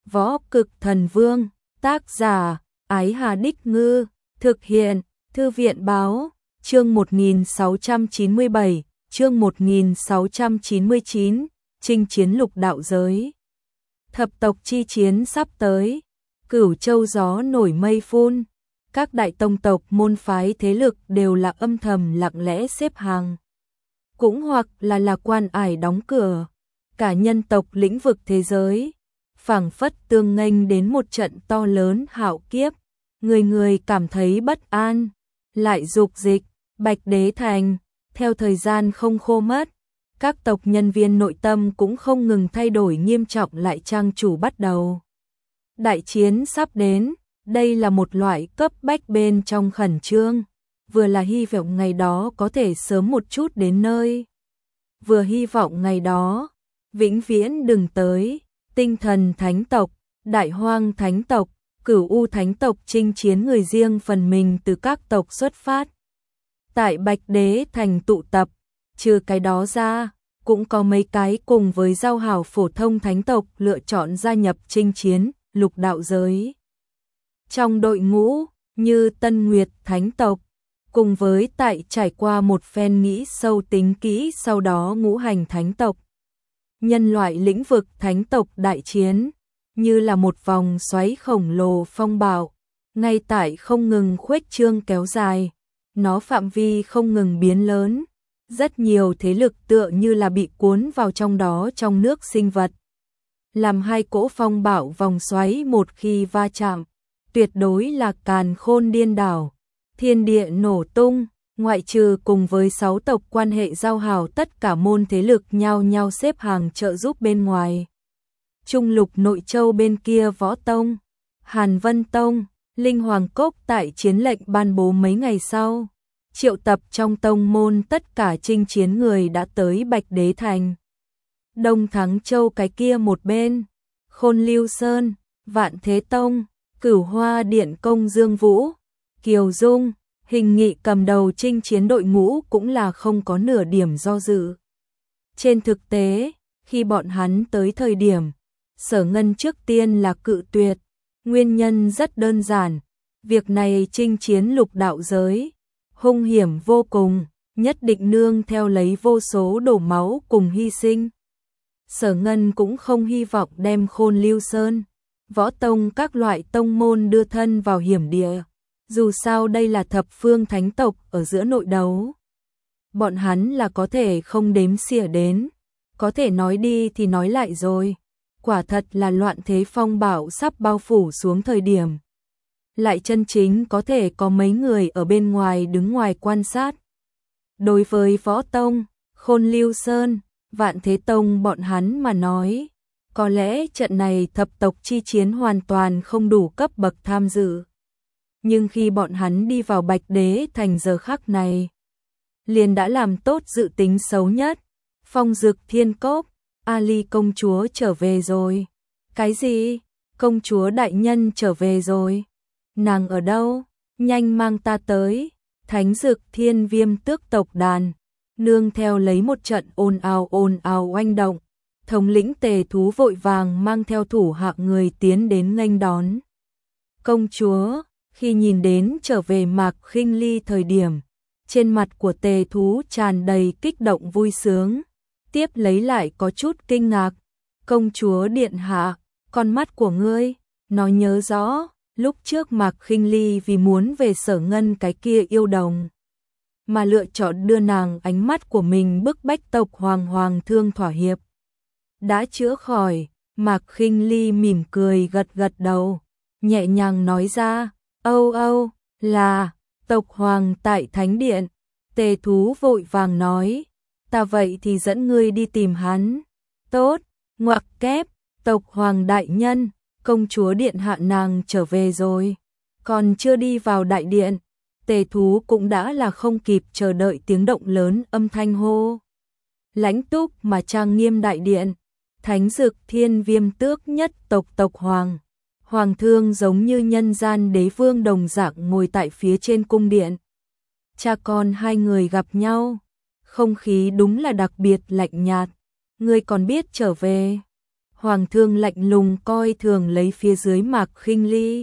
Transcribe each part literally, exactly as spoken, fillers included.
Võ Cực Thần Vương, tác giả, Ái Hà Đích Ngư, thực hiện, Thư viện Báo, chương một nghìn sáu trăm chín mươi bảy, chương một nghìn sáu trăm chín mươi chín, chinh chiến lục đạo giới. Thập tộc chi chiến sắp tới, Cửu Châu gió nổi mây phun, các đại tông tộc môn phái thế lực đều là âm thầm lặng lẽ xếp hàng. Cũng hoặc là là quan ải đóng cửa, cả nhân tộc lĩnh vực thế giới, phảng phất tương nghênh đến một trận to lớn hạo kiếp, người người cảm thấy bất an, lại dục dịch, Bạch Đế Thành, theo thời gian không khô mất, các tộc nhân viên nội tâm cũng không ngừng thay đổi nghiêm trọng lại trang chủ bắt đầu. Đại chiến sắp đến, đây là một loại cấp bách bên trong khẩn trương, vừa là hy vọng ngày đó có thể sớm một chút đến nơi, vừa hy vọng ngày đó vĩnh viễn đừng tới. Tinh Thần Thánh tộc, Đại Hoang Thánh tộc, Cửu U Thánh tộc chinh chiến người riêng phần mình từ các tộc xuất phát. Tại Bạch Đế Thành tụ tập, trừ cái đó ra, cũng có mấy cái cùng với giao hảo phổ thông thánh tộc lựa chọn gia nhập chinh chiến, lục đạo giới. Trong đội ngũ, như Tân Nguyệt Thánh tộc, cùng với tại trải qua một phen nghĩ sâu tính kỹ sau đó Ngũ Hành Thánh tộc. Nhân loại lĩnh vực thánh tộc đại chiến, như là một vòng xoáy khổng lồ phong bạo, ngay tại không ngừng khuếch trương kéo dài, nó phạm vi không ngừng biến lớn, rất nhiều thế lực tựa như là bị cuốn vào trong đó trong nước sinh vật. Làm hai cỗ phong bạo vòng xoáy một khi va chạm, tuyệt đối là càn khôn điên đảo, thiên địa nổ tung. Ngoại trừ cùng với sáu tộc quan hệ giao hảo tất cả môn thế lực nhau nhau xếp hàng trợ giúp bên ngoài. Trung lục nội châu bên kia Võ Tông, Hàn Vân Tông, Linh Hoàng Cốc tại chiến lệnh ban bố mấy ngày sau, triệu tập trong tông môn tất cả chinh chiến người đã tới Bạch Đế Thành. Đông Thắng Châu cái kia một bên, Khôn Lưu Sơn, Vạn Thế Tông, Cửu Hoa Điện Công Dương Vũ, Kiều Dung, Hình Nghị cầm đầu chinh chiến đội ngũ cũng là không có nửa điểm do dự. Trên thực tế, khi bọn hắn tới thời điểm, Sở Ngân trước tiên là cự tuyệt, nguyên nhân rất đơn giản, việc này chinh chiến lục đạo giới, hung hiểm vô cùng, nhất định nương theo lấy vô số đổ máu cùng hy sinh. Sở Ngân cũng không hy vọng đem Khôn Lưu Sơn, Võ Tông các loại tông môn đưa thân vào hiểm địa. Dù sao đây là thập phương thánh tộc ở giữa nội đấu. Bọn hắn là có thể không đếm xỉa đến, có thể nói đi thì nói lại rồi. Quả thật là loạn thế phong bạo sắp bao phủ xuống thời điểm. Lại chân chính có thể có mấy người ở bên ngoài đứng ngoài quan sát. Đối với Võ Tông, Khôn Lưu Sơn, Vạn Thế Tông bọn hắn mà nói, có lẽ trận này thập tộc chi chiến hoàn toàn không đủ cấp bậc tham dự. Nhưng khi bọn hắn đi vào Bạch Đế Thành giờ khắc này, liền đã làm tốt dự tính xấu nhất. Phong Dực Thiên Cốc, Ali công chúa trở về rồi. Cái gì? Công chúa đại nhân trở về rồi? Nàng ở đâu? Nhanh mang ta tới. Thánh Dực Thiên Viêm tước tộc đàn, nương theo lấy một trận ồn ào ồn ào oanh động, thống lĩnh Tề Thú vội vàng mang theo thủ hạ người tiến đến nghênh đón. Công chúa, khi nhìn đến trở về Mạc Khinh Ly thời điểm, trên mặt của Tề Thú tràn đầy kích động vui sướng, tiếp lấy lại có chút kinh ngạc. Công chúa điện hạ, con mắt của ngươi, nó nhớ rõ, lúc trước Mạc Khinh Ly vì muốn về Sở Ngân cái kia yêu đồng, mà lựa chọn đưa nàng ánh mắt của mình bức bách tộc Hoàng Hoàng Thương thỏa hiệp. Đã chữa khỏi, Mạc Khinh Ly mỉm cười gật gật đầu, nhẹ nhàng nói ra, âu âu, là, tộc Hoàng tại Thánh Điện. Tề Thú vội vàng nói, ta vậy thì dẫn ngươi đi tìm hắn. Tốt, ngoặc kép, tộc Hoàng đại nhân, công chúa điện hạ nàng trở về rồi. Còn chưa đi vào đại điện, Tề Thú cũng đã là không kịp chờ đợi tiếng động lớn âm thanh hô. Lãnh túc mà trang nghiêm đại điện, Thánh Dực Thiên Viêm tước nhất tộc tộc Hoàng. Hoàng Thương giống như nhân gian đế vương đồng dạng ngồi tại phía trên cung điện. Cha con hai người gặp nhau, không khí đúng là đặc biệt lạnh nhạt. Ngươi còn biết trở về? Hoàng thương lạnh lùng coi thường lấy phía dưới Mạc Khinh Ly.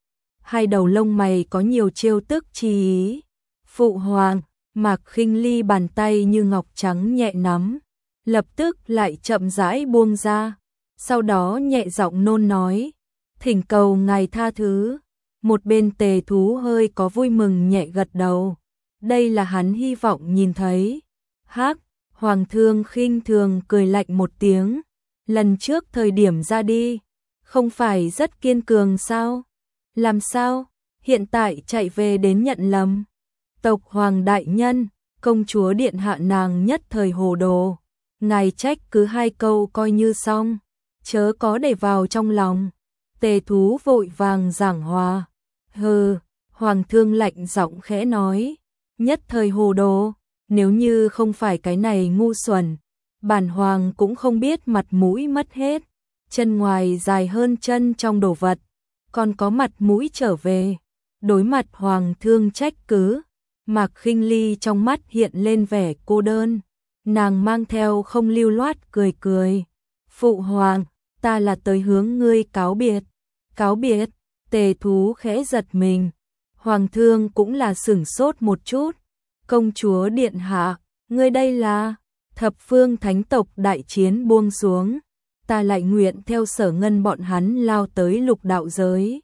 Hai đầu lông mày có nhiều trêu tức chi ý. Phụ hoàng, Mạc Khinh Ly bàn tay như ngọc trắng nhẹ nắm, lập tức lại chậm rãi buông ra, sau đó nhẹ giọng nôn nói, thỉnh cầu ngài tha thứ. Một bên Tề Thú hơi có vui mừng nhẹ gật đầu, đây là hắn hy vọng nhìn thấy. Hắc, Hoàng thương khinh thường cười lạnh một tiếng, lần trước thời điểm ra đi, không phải rất kiên cường sao? Làm sao, hiện tại chạy về đến nhận lầm? Tộc Hoàng đại nhân, công chúa điện hạ nàng nhất thời hồ đồ, ngài trách cứ hai câu coi như xong, chớ có để vào trong lòng. Tề Thú vội vàng giảng hòa. Hừ, Hoàng thương lạnh giọng khẽ nói, nhất thời hồ đồ, nếu như không phải cái này ngu xuẩn, bản hoàng cũng không biết mặt mũi mất hết, chân ngoài dài hơn chân trong đồ vật, còn có mặt mũi trở về. Đối mặt Hoàng thương trách cứ, Mạc Khinh Ly trong mắt hiện lên vẻ cô đơn, nàng mang theo không lưu loát cười cười. Phụ hoàng, ta là tới hướng ngươi cáo biệt. Cáo biệt? Tề Thú khẽ giật mình. Hoàng thương cũng là sửng sốt một chút. Công chúa điện hạ, ngươi đây là? Thập phương thánh tộc đại chiến buông xuống, ta lại nguyện theo Sở Ngân bọn hắn lao tới lục đạo giới.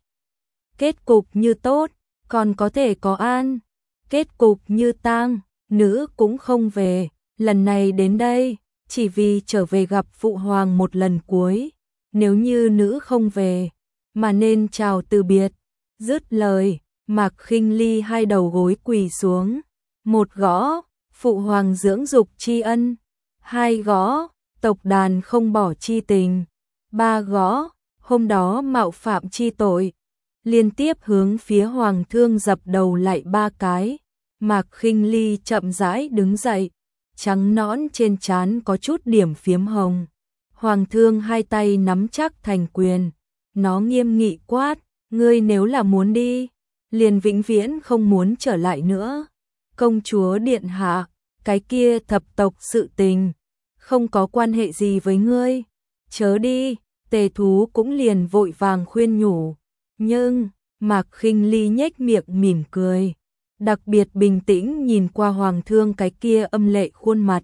Kết cục như tốt, còn có thể có an. Kết cục như tang, nữ cũng không về. Lần này đến đây, chỉ vì trở về gặp phụ hoàng một lần cuối. Nếu như nữ không về, mà nên chào từ biệt. Dứt lời, Mạc Khinh Ly hai đầu gối quỳ xuống. Một gõ, phụ hoàng dưỡng dục tri ân. Hai gõ, tộc đàn không bỏ chi tình. Ba gõ, hôm đó mạo phạm chi tội. Liên tiếp hướng phía Hoàng thương dập đầu lại ba cái. Mạc Khinh Ly chậm rãi đứng dậy, trắng nõn trên trán có chút điểm phiếm hồng. Hoàng thương hai tay nắm chắc thành quyền, nó nghiêm nghị quát, ngươi nếu là muốn đi, liền vĩnh viễn không muốn trở lại nữa. Công chúa điện hạ, cái kia thập tộc sự tình, không có quan hệ gì với ngươi, chớ đi. Tề Thú cũng liền vội vàng khuyên nhủ, nhưng Mạc Khinh Ly nhếch miệng mỉm cười, đặc biệt bình tĩnh nhìn qua Hoàng thương cái kia âm lệ khuôn mặt.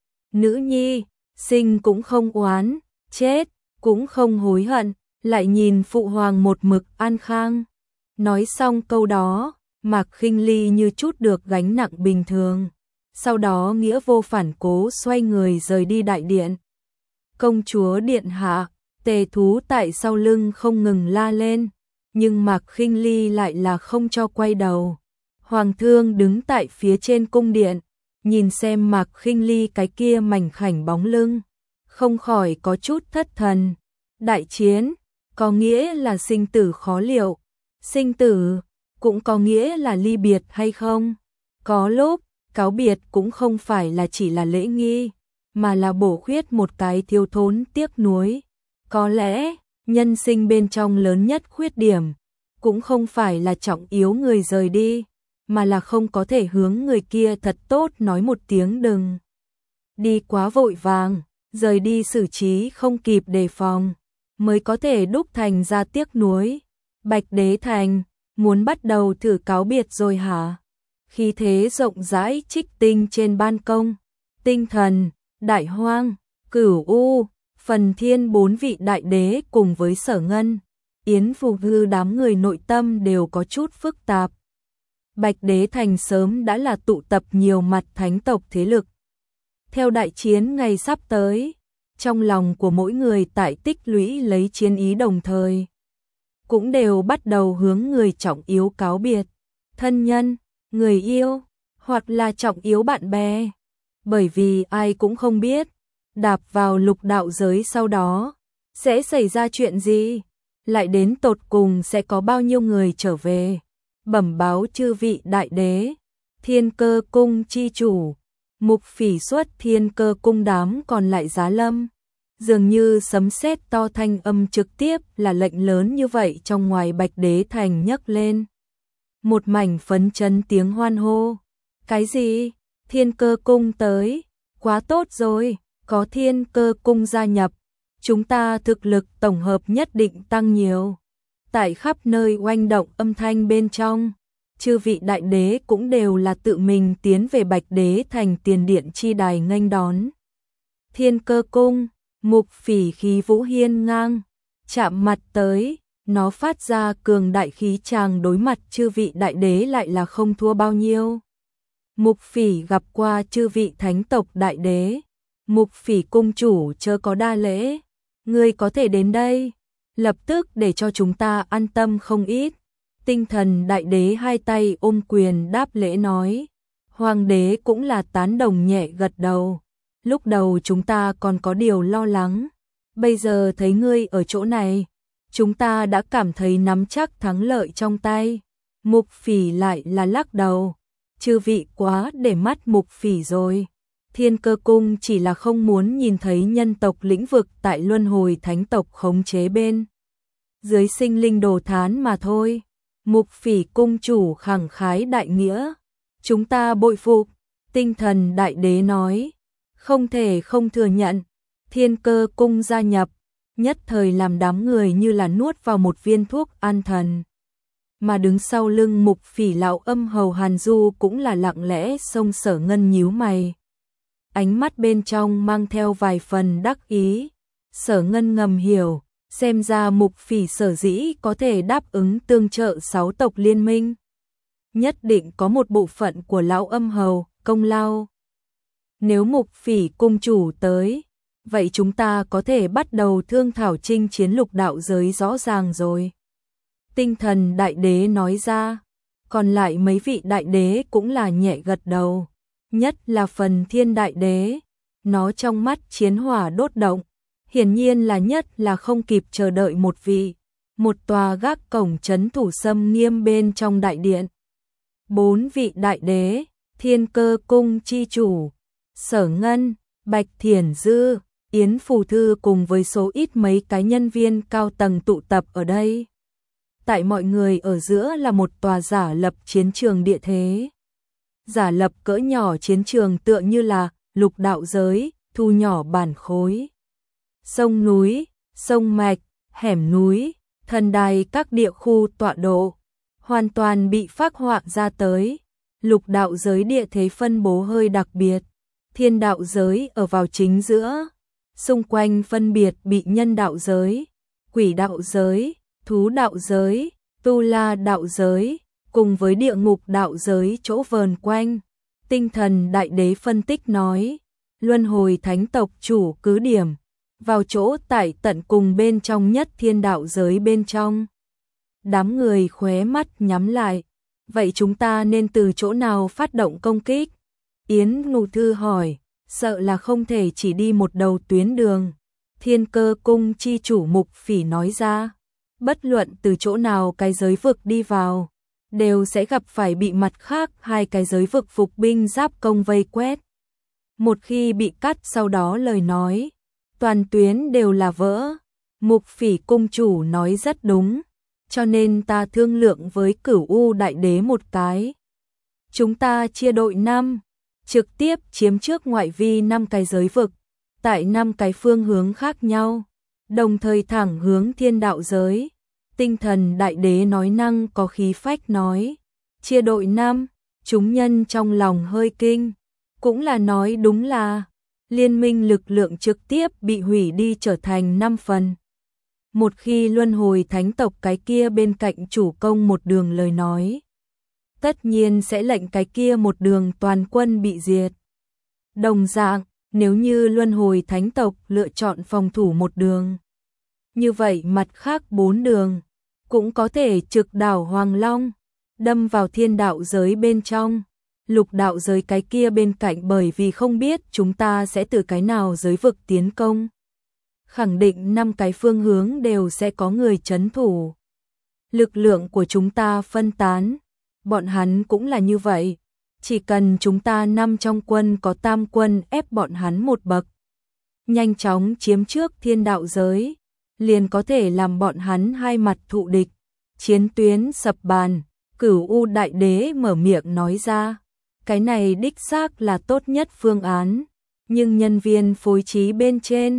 Nữ nhi, sinh cũng không oán, chết cũng không hối hận, lại nhìn phụ hoàng một mực an khang. Nói xong câu đó, Mạc Khinh Ly như chút được gánh nặng bình thường, sau đó nghĩa vô phản cố xoay người rời đi đại điện. Công chúa điện hạ, Tề Thú tại sau lưng không ngừng la lên, nhưng Mạc Khinh Ly lại là không cho quay đầu. Hoàng thương đứng tại phía trên cung điện, nhìn xem Mạc Khinh Ly cái kia mảnh khảnh bóng lưng, không khỏi có chút thất thần. Đại chiến, có nghĩa là sinh tử khó liệu, sinh tử cũng có nghĩa là ly biệt hay không? Có lúc, cáo biệt cũng không phải là chỉ là lễ nghi, mà là bổ khuyết một cái thiếu thốn tiếc nuối. Có lẽ, nhân sinh bên trong lớn nhất khuyết điểm, cũng không phải là trọng yếu người rời đi, mà là không có thể hướng người kia thật tốt nói một tiếng đừng. Đi quá vội vàng, rời đi xử trí không kịp đề phòng, mới có thể đúc thành ra tiếc nuối. Bạch Đế Thành, muốn bắt đầu thử cáo biệt rồi hả? Khí thế rộng rãi trích tinh trên ban công, Tinh Thần, Đại Hoang, Cửu U, Phần Thiên bốn vị đại đế cùng với Sở Ngân, Yến Phù Ngư đám người nội tâm đều có chút phức tạp. Bạch Đế Thành sớm đã là tụ tập nhiều mặt thánh tộc thế lực. Theo đại chiến ngày sắp tới, trong lòng của mỗi người tại tích lũy lấy chiến ý đồng thời, cũng đều bắt đầu hướng người trọng yếu cáo biệt, thân nhân, người yêu, hoặc là trọng yếu bạn bè. Bởi vì ai cũng không biết, đạp vào lục đạo giới sau đó, sẽ xảy ra chuyện gì, lại đến tột cùng sẽ có bao nhiêu người trở về. Bẩm báo chư vị đại đế, Thiên Cơ cung chi chủ, Mục Phỉ xuất Thiên Cơ cung đám còn lại giá lâm. Dường như sấm sét to thanh âm trực tiếp là lệnh lớn như vậy trong ngoài Bạch Đế Thành nhấc lên. Một mảnh phấn chấn tiếng hoan hô. Cái gì? Thiên Cơ cung tới? Quá tốt rồi, có Thiên Cơ cung gia nhập. chúng ta thực lực tổng hợp nhất định tăng nhiều. Tại khắp nơi oanh động âm thanh bên trong, chư vị đại đế cũng đều là tự mình tiến về Bạch Đế thành tiền điện chi đài nghênh đón. Thiên Cơ Cung, Mục Phỉ khí vũ hiên ngang, chạm mặt tới, nó phát ra cường đại khí tràng, đối mặt chư vị đại đế lại là không thua bao nhiêu. Mục Phỉ gặp qua chư vị thánh tộc đại đế. Mục Phỉ cung chủ chớ có đa lễ, ngươi có thể đến đây, lập tức để cho chúng ta an tâm không ít. Tinh Thần đại đế hai tay ôm quyền đáp lễ nói. Hoàng đế cũng là tán đồng nhẹ gật đầu. Lúc đầu chúng ta còn có điều lo lắng, bây giờ thấy ngươi ở chỗ này, chúng ta đã cảm thấy nắm chắc thắng lợi trong tay. Mục Phỉ lại là lắc đầu, chư vị quá để mắt Mục Phỉ rồi. Thiên Cơ Cung chỉ là không muốn nhìn thấy nhân tộc lĩnh vực tại luân hồi thánh tộc khống chế bên dưới sinh linh đồ thán mà thôi. Mục Phỉ cung chủ khẳng khái đại nghĩa, chúng ta bội phục. Tinh Thần đại đế nói, không thể không thừa nhận. Thiên Cơ Cung gia nhập, nhất thời làm đám người như là nuốt vào một viên thuốc an thần. Mà đứng sau lưng Mục Phỉ lão âm hầu Hàn Du cũng là lặng lẽ xông Sở Ngân nhíu mày, ánh mắt bên trong mang theo vài phần đắc ý. Sở Ngân ngầm hiểu, xem ra Mục Phỉ sở dĩ có thể đáp ứng tương trợ sáu tộc liên minh, nhất định có một bộ phận của lão âm hầu công lao. Nếu Mục Phỉ cung chủ tới, vậy chúng ta có thể bắt đầu thương thảo chinh chiến lục đạo giới rõ ràng rồi. Tinh Thần đại đế nói ra, còn lại mấy vị đại đế cũng là nhẹ gật đầu. Nhất là Phần Thiên đại đế, nó trong mắt chiến hỏa đốt động, hiển nhiên là nhất là không kịp chờ đợi một vị. Một tòa gác cổng trấn thủ xâm nghiêm bên trong đại điện. Bốn vị đại đế, Thiên Cơ Cung chi chủ, Sở Ngân, Bạch Thiển Dư, Yến Phù Thư cùng với số ít mấy cái nhân viên cao tầng tụ tập ở đây. Tại mọi người ở giữa là một tòa giả lập chiến trường địa thế. Giả lập cỡ nhỏ chiến trường tựa như là lục đạo giới, thu nhỏ bản khối. Sông núi, sông mạch, hẻm núi, thần đài các địa khu tọa độ, hoàn toàn bị phác họa ra tới. Lục đạo giới địa thế phân bố hơi đặc biệt. Thiên đạo giới ở vào chính giữa, xung quanh phân biệt bị nhân đạo giới, quỷ đạo giới, thú đạo giới, tu la đạo giới, cùng với địa ngục đạo giới chỗ vờn quanh. Tinh Thần đại đế phân tích nói, luân hồi thánh tộc chủ cứ điểm, vào chỗ tại tận cùng bên trong nhất thiên đạo giới bên trong. Đám người khóe mắt nhắm lại, vậy chúng ta nên từ chỗ nào phát động công kích? Yến Ngụ Thư hỏi, sợ là không thể chỉ đi một đầu tuyến đường. Thiên Cơ Cung chi chủ Mục Phỉ nói ra, bất luận từ chỗ nào cái giới vực đi vào, đều sẽ gặp phải bị mặt khác hai cái giới vực phục binh giáp công vây quét. Một khi bị cắt sau đó lời nói, toàn tuyến đều là vỡ. Mục Phỉ cung chủ nói rất đúng, cho nên ta thương lượng với Cửu U đại đế một cái. Chúng ta chia đội năm, trực tiếp chiếm trước ngoại vi năm cái giới vực, tại năm cái phương hướng khác nhau, đồng thời thẳng hướng thiên đạo giới. Tinh Thần đại đế nói năng có khí phách nói, chia đội năm, chúng nhân trong lòng hơi kinh, cũng là nói đúng là liên minh lực lượng trực tiếp bị hủy đi trở thành năm phần. Một khi luân hồi thánh tộc cái kia bên cạnh chủ công một đường lời nói, tất nhiên sẽ lệnh cái kia một đường toàn quân bị diệt. Đồng dạng, nếu như luân hồi thánh tộc lựa chọn phòng thủ một đường, như vậy mặt khác bốn đường cũng có thể trực đảo Hoàng Long, đâm vào thiên đạo giới bên trong. Lục đạo giới cái kia bên cạnh bởi vì không biết chúng ta sẽ từ cái nào giới vực tiến công, khẳng định năm cái phương hướng đều sẽ có người trấn thủ. Lực lượng của chúng ta phân tán, bọn hắn cũng là như vậy. Chỉ cần chúng ta năm trong quân có tam quân ép bọn hắn một bậc, nhanh chóng chiếm trước thiên đạo giới, liền có thể làm bọn hắn hai mặt thụ địch, chiến tuyến sập bàn. Cửu U đại đế mở miệng nói ra, cái này đích xác là tốt nhất phương án, nhưng nhân viên phối trí bên trên,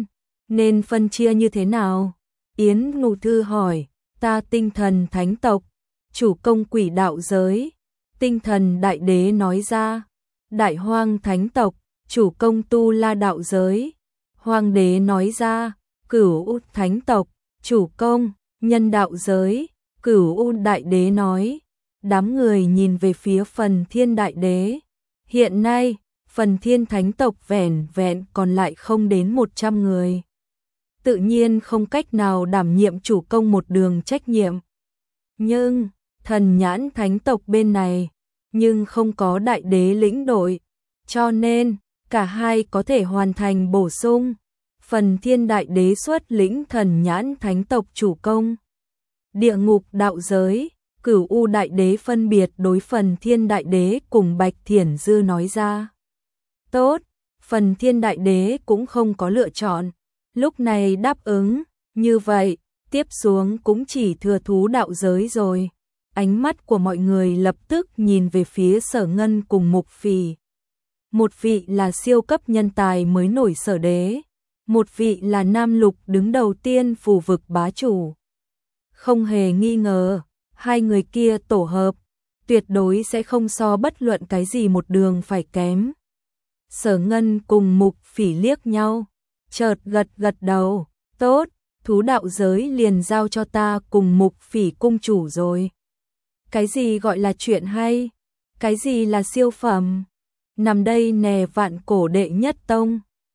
Nên phân chia như thế nào? Yến Ngụ Thư hỏi. Ta tinh thần thánh tộc, chủ công quỷ đạo giới. Tinh thần đại đế nói ra. Đại hoang thánh tộc, chủ công tu la đạo giới. Hoàng đế nói ra. Cửu U thánh tộc, chủ công nhân đạo giới. Cửu U đại đế nói. Đám người nhìn về phía Phần Thiên đại đế. Hiện nay, Phần Thiên thánh tộc vẻn vẹn còn lại không đến một trăm người. Tự nhiên không cách nào đảm nhiệm chủ công một đường trách nhiệm. Nhưng, thần nhãn thánh tộc bên này, nhưng không có đại đế lĩnh đội, cho nên, cả hai có thể hoàn thành bổ sung. Phần Thiên đại đế xuất lĩnh thần nhãn thánh tộc chủ công. Địa ngục đạo giới, Cửu U đại đế phân biệt đối Phần Thiên đại đế cùng Bạch Thiển Dư nói ra. Tốt, Phần Thiên đại đế cũng không có lựa chọn. Lúc này đáp ứng, như vậy, tiếp xuống cũng chỉ thừa thú đạo giới rồi. Ánh mắt của mọi người lập tức nhìn về phía Sở Ngân cùng Mục Phỉ. Một vị là siêu cấp nhân tài mới nổi sở đế, một vị là nam lục đứng đầu tiên phù vực bá chủ. Không hề nghi ngờ, hai người kia tổ hợp, tuyệt đối sẽ không so bất luận cái gì một đường phải kém. Sở Ngân cùng Mục Phỉ liếc nhau, chợt gật gật đầu, tốt, thú đạo giới liền giao cho ta cùng Mục Phỉ cung chủ rồi. Cái gì gọi là chuyện hay? Cái gì là siêu phẩm? Nằm đây nè vạn cổ đệ nhất tông.